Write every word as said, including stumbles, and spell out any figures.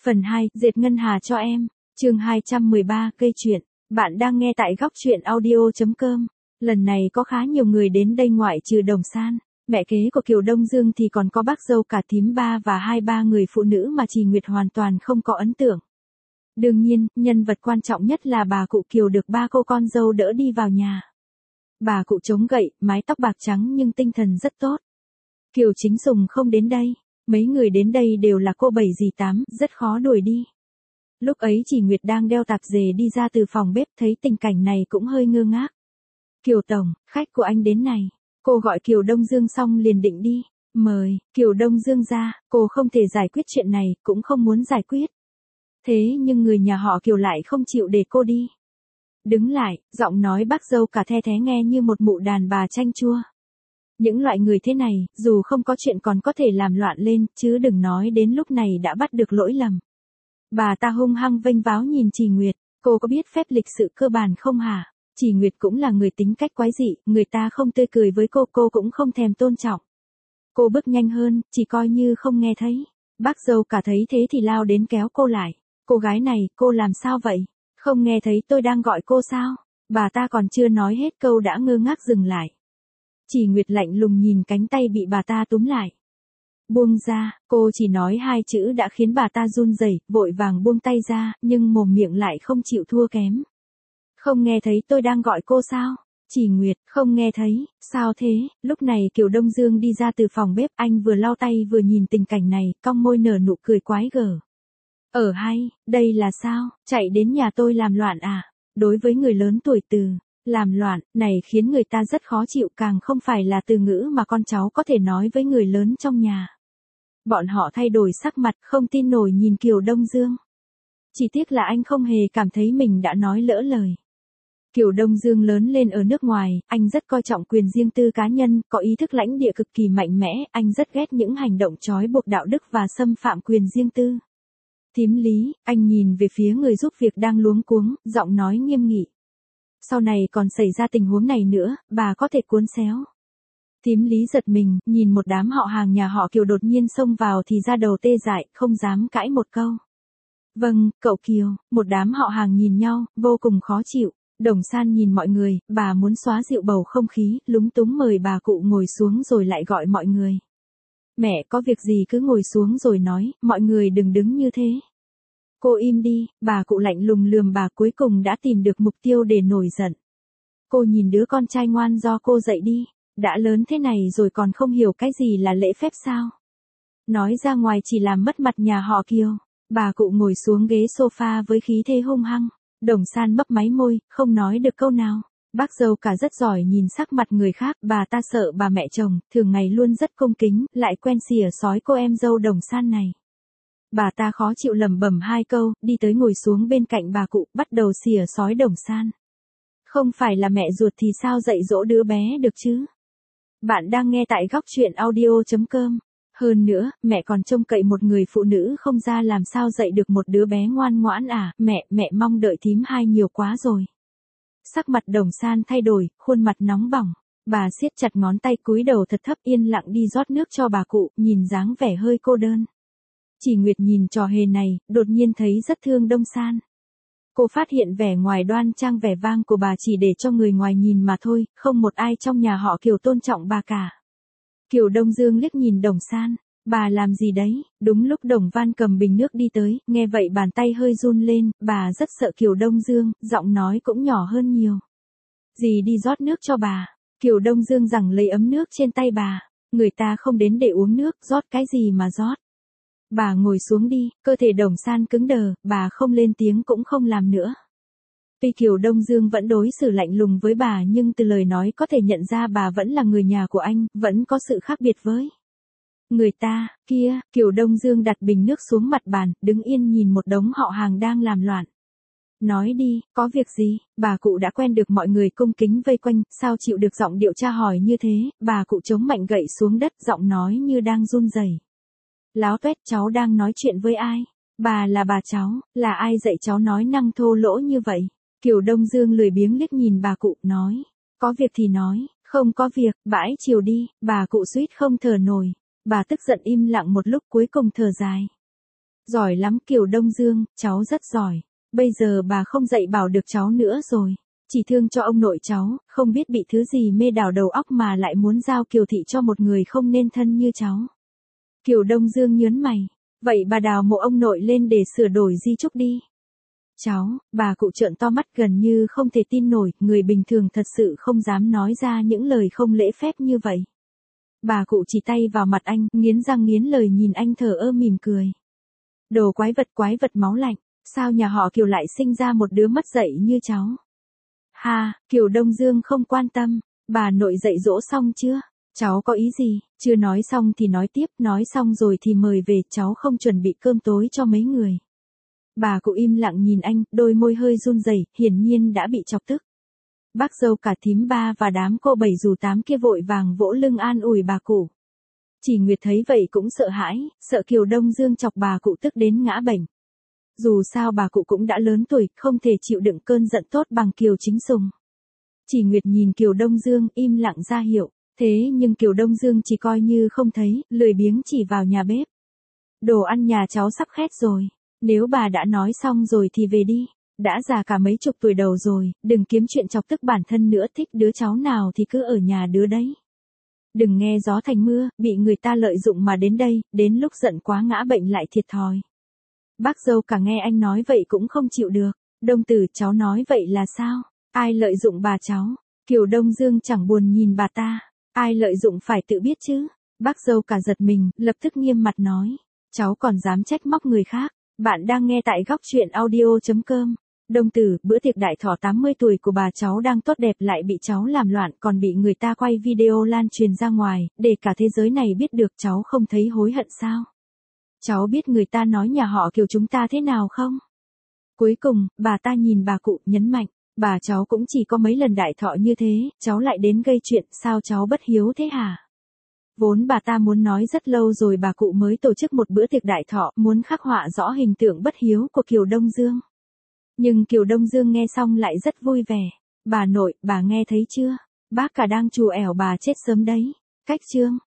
Phần hai, dệt ngân hà cho em. Chương hai trăm mười ba, gây chuyện. Bạn đang nghe tại góc truyện audio chấm com. Lần này có khá nhiều người đến đây ngoại trừ Đồng San, mẹ kế của Kiều Đông Dương thì còn có bác dâu cả thím ba và hai ba người phụ nữ mà Trì Nguyệt hoàn toàn không có ấn tượng. Đương nhiên, nhân vật quan trọng nhất là bà cụ Kiều được ba cô con dâu đỡ đi vào nhà. Bà cụ chống gậy, mái tóc bạc trắng nhưng tinh thần rất tốt. Kiều Chính Sùng không đến đây. Mấy người đến đây đều là cô bảy dì tám, rất khó đuổi đi. Lúc ấy Trì Nguyệt đang đeo tạp dề đi ra từ phòng bếp, thấy tình cảnh này cũng hơi ngơ ngác. Kiều Tổng, khách của anh đến này. Cô gọi Kiều Đông Dương xong liền định đi. Mời, Kiều Đông Dương ra, cô không thể giải quyết chuyện này, cũng không muốn giải quyết. Thế nhưng người nhà họ Kiều lại không chịu để cô đi. Đứng lại, giọng nói bác dâu cả the thé nghe như một mụ đàn bà chanh chua. Những loại người thế này, dù không có chuyện còn có thể làm loạn lên, chứ đừng nói đến lúc này đã bắt được lỗi lầm. Bà ta hung hăng vênh váo nhìn Trì Nguyệt, cô có biết phép lịch sự cơ bản không hả? Trì Nguyệt cũng là người tính cách quái dị, người ta không tươi cười với cô, cô cũng không thèm tôn trọng. Cô bước nhanh hơn, chỉ coi như không nghe thấy. Bác dâu cả thấy thế thì lao đến kéo cô lại. Cô gái này, cô làm sao vậy? Không nghe thấy tôi đang gọi cô sao? Bà ta còn chưa nói hết câu đã ngơ ngác dừng lại. Trì Nguyệt lạnh lùng nhìn cánh tay bị bà ta túm lại. Buông ra, cô chỉ nói hai chữ đã khiến bà ta run rẩy, vội vàng buông tay ra, nhưng mồm miệng lại không chịu thua kém. Không nghe thấy tôi đang gọi cô sao? Trì Nguyệt, không nghe thấy, sao thế? Lúc này Kiều Đông Dương đi ra từ phòng bếp, anh vừa lau tay vừa nhìn tình cảnh này, cong môi nở nụ cười quái gở. Ở hay, đây là sao? Chạy đến nhà tôi làm loạn à? Đối với người lớn tuổi từ làm loạn, này khiến người ta rất khó chịu, càng không phải là từ ngữ mà con cháu có thể nói với người lớn trong nhà. Bọn họ thay đổi sắc mặt, không tin nổi nhìn Kiều Đông Dương. Chỉ tiếc là anh không hề cảm thấy mình đã nói lỡ lời. Kiều Đông Dương lớn lên ở nước ngoài, anh rất coi trọng quyền riêng tư cá nhân, có ý thức lãnh địa cực kỳ mạnh mẽ, anh rất ghét những hành động trói buộc đạo đức và xâm phạm quyền riêng tư. Thím Lý, anh nhìn về phía người giúp việc đang luống cuống, giọng nói nghiêm nghị. Sau này còn xảy ra tình huống này nữa, bà có thể cuốn xéo. Thím Lý giật mình, nhìn một đám họ hàng nhà họ Kiều đột nhiên xông vào thì ra đầu tê dại, không dám cãi một câu. Vâng, cậu Kiều, một đám họ hàng nhìn nhau, vô cùng khó chịu. Đồng San nhìn mọi người, bà muốn xóa dịu bầu không khí, lúng túng mời bà cụ ngồi xuống rồi lại gọi mọi người. Mẹ có việc gì cứ ngồi xuống rồi nói, mọi người đừng đứng như thế. Cô im đi, bà cụ lạnh lùng lườm bà, cuối cùng đã tìm được mục tiêu để nổi giận. Cô nhìn đứa con trai ngoan do cô dạy đi, đã lớn thế này rồi còn không hiểu cái gì là lễ phép sao? Nói ra ngoài chỉ làm mất mặt nhà họ Kiều. Bà cụ ngồi xuống ghế sofa với khí thế hung hăng. Đồng San mấp máy môi, không nói được câu nào. Bác dâu cả rất giỏi nhìn sắc mặt người khác, bà ta sợ bà mẹ chồng, thường ngày luôn rất cung kính, lại quen xỉa sói cô em dâu Đồng San này. Bà ta khó chịu lẩm bẩm hai câu, đi tới ngồi xuống bên cạnh bà cụ, bắt đầu xỉa sói Đồng San. Không phải là mẹ ruột thì sao dạy dỗ đứa bé được chứ? Bạn đang nghe tại góc truyện audio chấm com. Hơn nữa, mẹ còn trông cậy một người phụ nữ không ra làm sao dạy được một đứa bé ngoan ngoãn à, mẹ, mẹ mong đợi thím hai nhiều quá rồi. Sắc mặt Đồng San thay đổi, khuôn mặt nóng bỏng. Bà siết chặt ngón tay cúi đầu thật thấp yên lặng đi rót nước cho bà cụ, nhìn dáng vẻ hơi cô đơn. Trì Nguyệt nhìn trò hề này, đột nhiên thấy rất thương Đông San. Cô phát hiện vẻ ngoài đoan trang vẻ vang của bà chỉ để cho người ngoài nhìn mà thôi, không một ai trong nhà họ Kiều tôn trọng bà cả. Kiều Đông Dương liếc nhìn Đồng San, bà làm gì đấy? Đúng lúc Đồng Văn cầm bình nước đi tới, nghe vậy bàn tay hơi run lên, bà rất sợ Kiều Đông Dương, giọng nói cũng nhỏ hơn nhiều. Dì đi rót nước cho bà. Kiều Đông Dương giằng lấy ấm nước trên tay bà, người ta không đến để uống nước, rót cái gì mà rót. Bà ngồi xuống đi, cơ thể Đồng San cứng đờ, bà không lên tiếng cũng không làm nữa. Tuy Kiều Đông Dương vẫn đối xử lạnh lùng với bà nhưng từ lời nói có thể nhận ra bà vẫn là người nhà của anh, vẫn có sự khác biệt với người ta. Kia, Kiều Đông Dương đặt bình nước xuống mặt bàn, đứng yên nhìn một đống họ hàng đang làm loạn. Nói đi, có việc gì? Bà cụ đã quen được mọi người cung kính vây quanh, sao chịu được giọng điệu tra hỏi như thế? Bà cụ chống mạnh gậy xuống đất, giọng nói như đang run rẩy. Láo tuét, cháu đang nói chuyện với ai? Bà là bà cháu, là ai dạy cháu nói năng thô lỗ như vậy? Kiều Đông Dương lười biếng liếc nhìn bà cụ, nói. Có việc thì nói, không có việc, bãi chiều đi, bà cụ suýt không thở nổi. Bà tức giận im lặng một lúc cuối cùng thở dài. Giỏi lắm Kiều Đông Dương, cháu rất giỏi. Bây giờ bà không dạy bảo được cháu nữa rồi. Chỉ thương cho ông nội cháu, không biết bị thứ gì mê đảo đầu óc mà lại muốn giao Kiều thị cho một người không nên thân như cháu. Kiều Đông Dương nhớn mày. Vậy bà đào mộ ông nội lên để sửa đổi di chúc đi. Cháu, bà cụ trợn to mắt gần như không thể tin nổi, người bình thường thật sự không dám nói ra những lời không lễ phép như vậy. Bà cụ chỉ tay vào mặt anh, nghiến răng nghiến lời nhìn anh thờ ơ mỉm cười. Đồ quái vật quái vật máu lạnh, sao nhà họ Kiều lại sinh ra một đứa mất dạy như cháu? Ha, Kiều Đông Dương không quan tâm, bà nội dạy dỗ xong chưa? Cháu có ý gì? Chưa nói xong thì nói tiếp, nói xong rồi thì mời về, cháu không chuẩn bị cơm tối cho mấy người. Bà cụ im lặng nhìn anh, đôi môi hơi run rẩy, hiển nhiên đã bị chọc tức. Bác dâu cả thím ba và đám cô bảy dù tám kia vội vàng vỗ lưng an ủi bà cụ. Chỉ Nguyệt thấy vậy cũng sợ hãi, sợ Kiều Đông Dương chọc bà cụ tức đến ngã bệnh. Dù sao bà cụ cũng đã lớn tuổi, không thể chịu đựng cơn giận tốt bằng Kiều Chính Sùng. Chỉ Nguyệt nhìn Kiều Đông Dương im lặng ra hiệu, thế nhưng Kiều Đông Dương chỉ coi như không thấy, lười biếng chỉ vào nhà bếp. Đồ ăn nhà cháu sắp khét rồi, nếu bà đã nói xong rồi thì về đi, đã già cả mấy chục tuổi đầu rồi, đừng kiếm chuyện chọc tức bản thân nữa, thích đứa cháu nào thì cứ ở nhà đứa đấy. Đừng nghe gió thành mưa, bị người ta lợi dụng mà đến đây, đến lúc giận quá ngã bệnh lại thiệt thòi. Bác dâu cả nghe anh nói vậy cũng không chịu được. Đông tử, cháu nói vậy là sao? Ai lợi dụng bà cháu? Kiều Đông Dương chẳng buồn nhìn bà ta. Ai lợi dụng phải tự biết chứ? Bác dâu cả giật mình, lập tức nghiêm mặt nói. Cháu còn dám trách móc người khác. Bạn đang nghe tại góc truyện audio chấm com. Đông tử, bữa tiệc đại thọ tám mươi tuổi của bà cháu đang tốt đẹp lại bị cháu làm loạn, còn bị người ta quay video lan truyền ra ngoài, để cả thế giới này biết được, cháu không thấy hối hận sao? Cháu biết người ta nói nhà họ Kiều chúng ta thế nào không? Cuối cùng, bà ta nhìn bà cụ, nhấn mạnh, bà cháu cũng chỉ có mấy lần đại thọ như thế, cháu lại đến gây chuyện, sao cháu bất hiếu thế hả? Vốn bà ta muốn nói rất lâu rồi bà cụ mới tổ chức một bữa tiệc đại thọ, muốn khắc họa rõ hình tượng bất hiếu của Kiều Đông Dương. Nhưng Kiều Đông Dương nghe xong lại rất vui vẻ. Bà nội, bà nghe thấy chưa? Bác cả đang trù ẻo bà chết sớm đấy. Cách chương.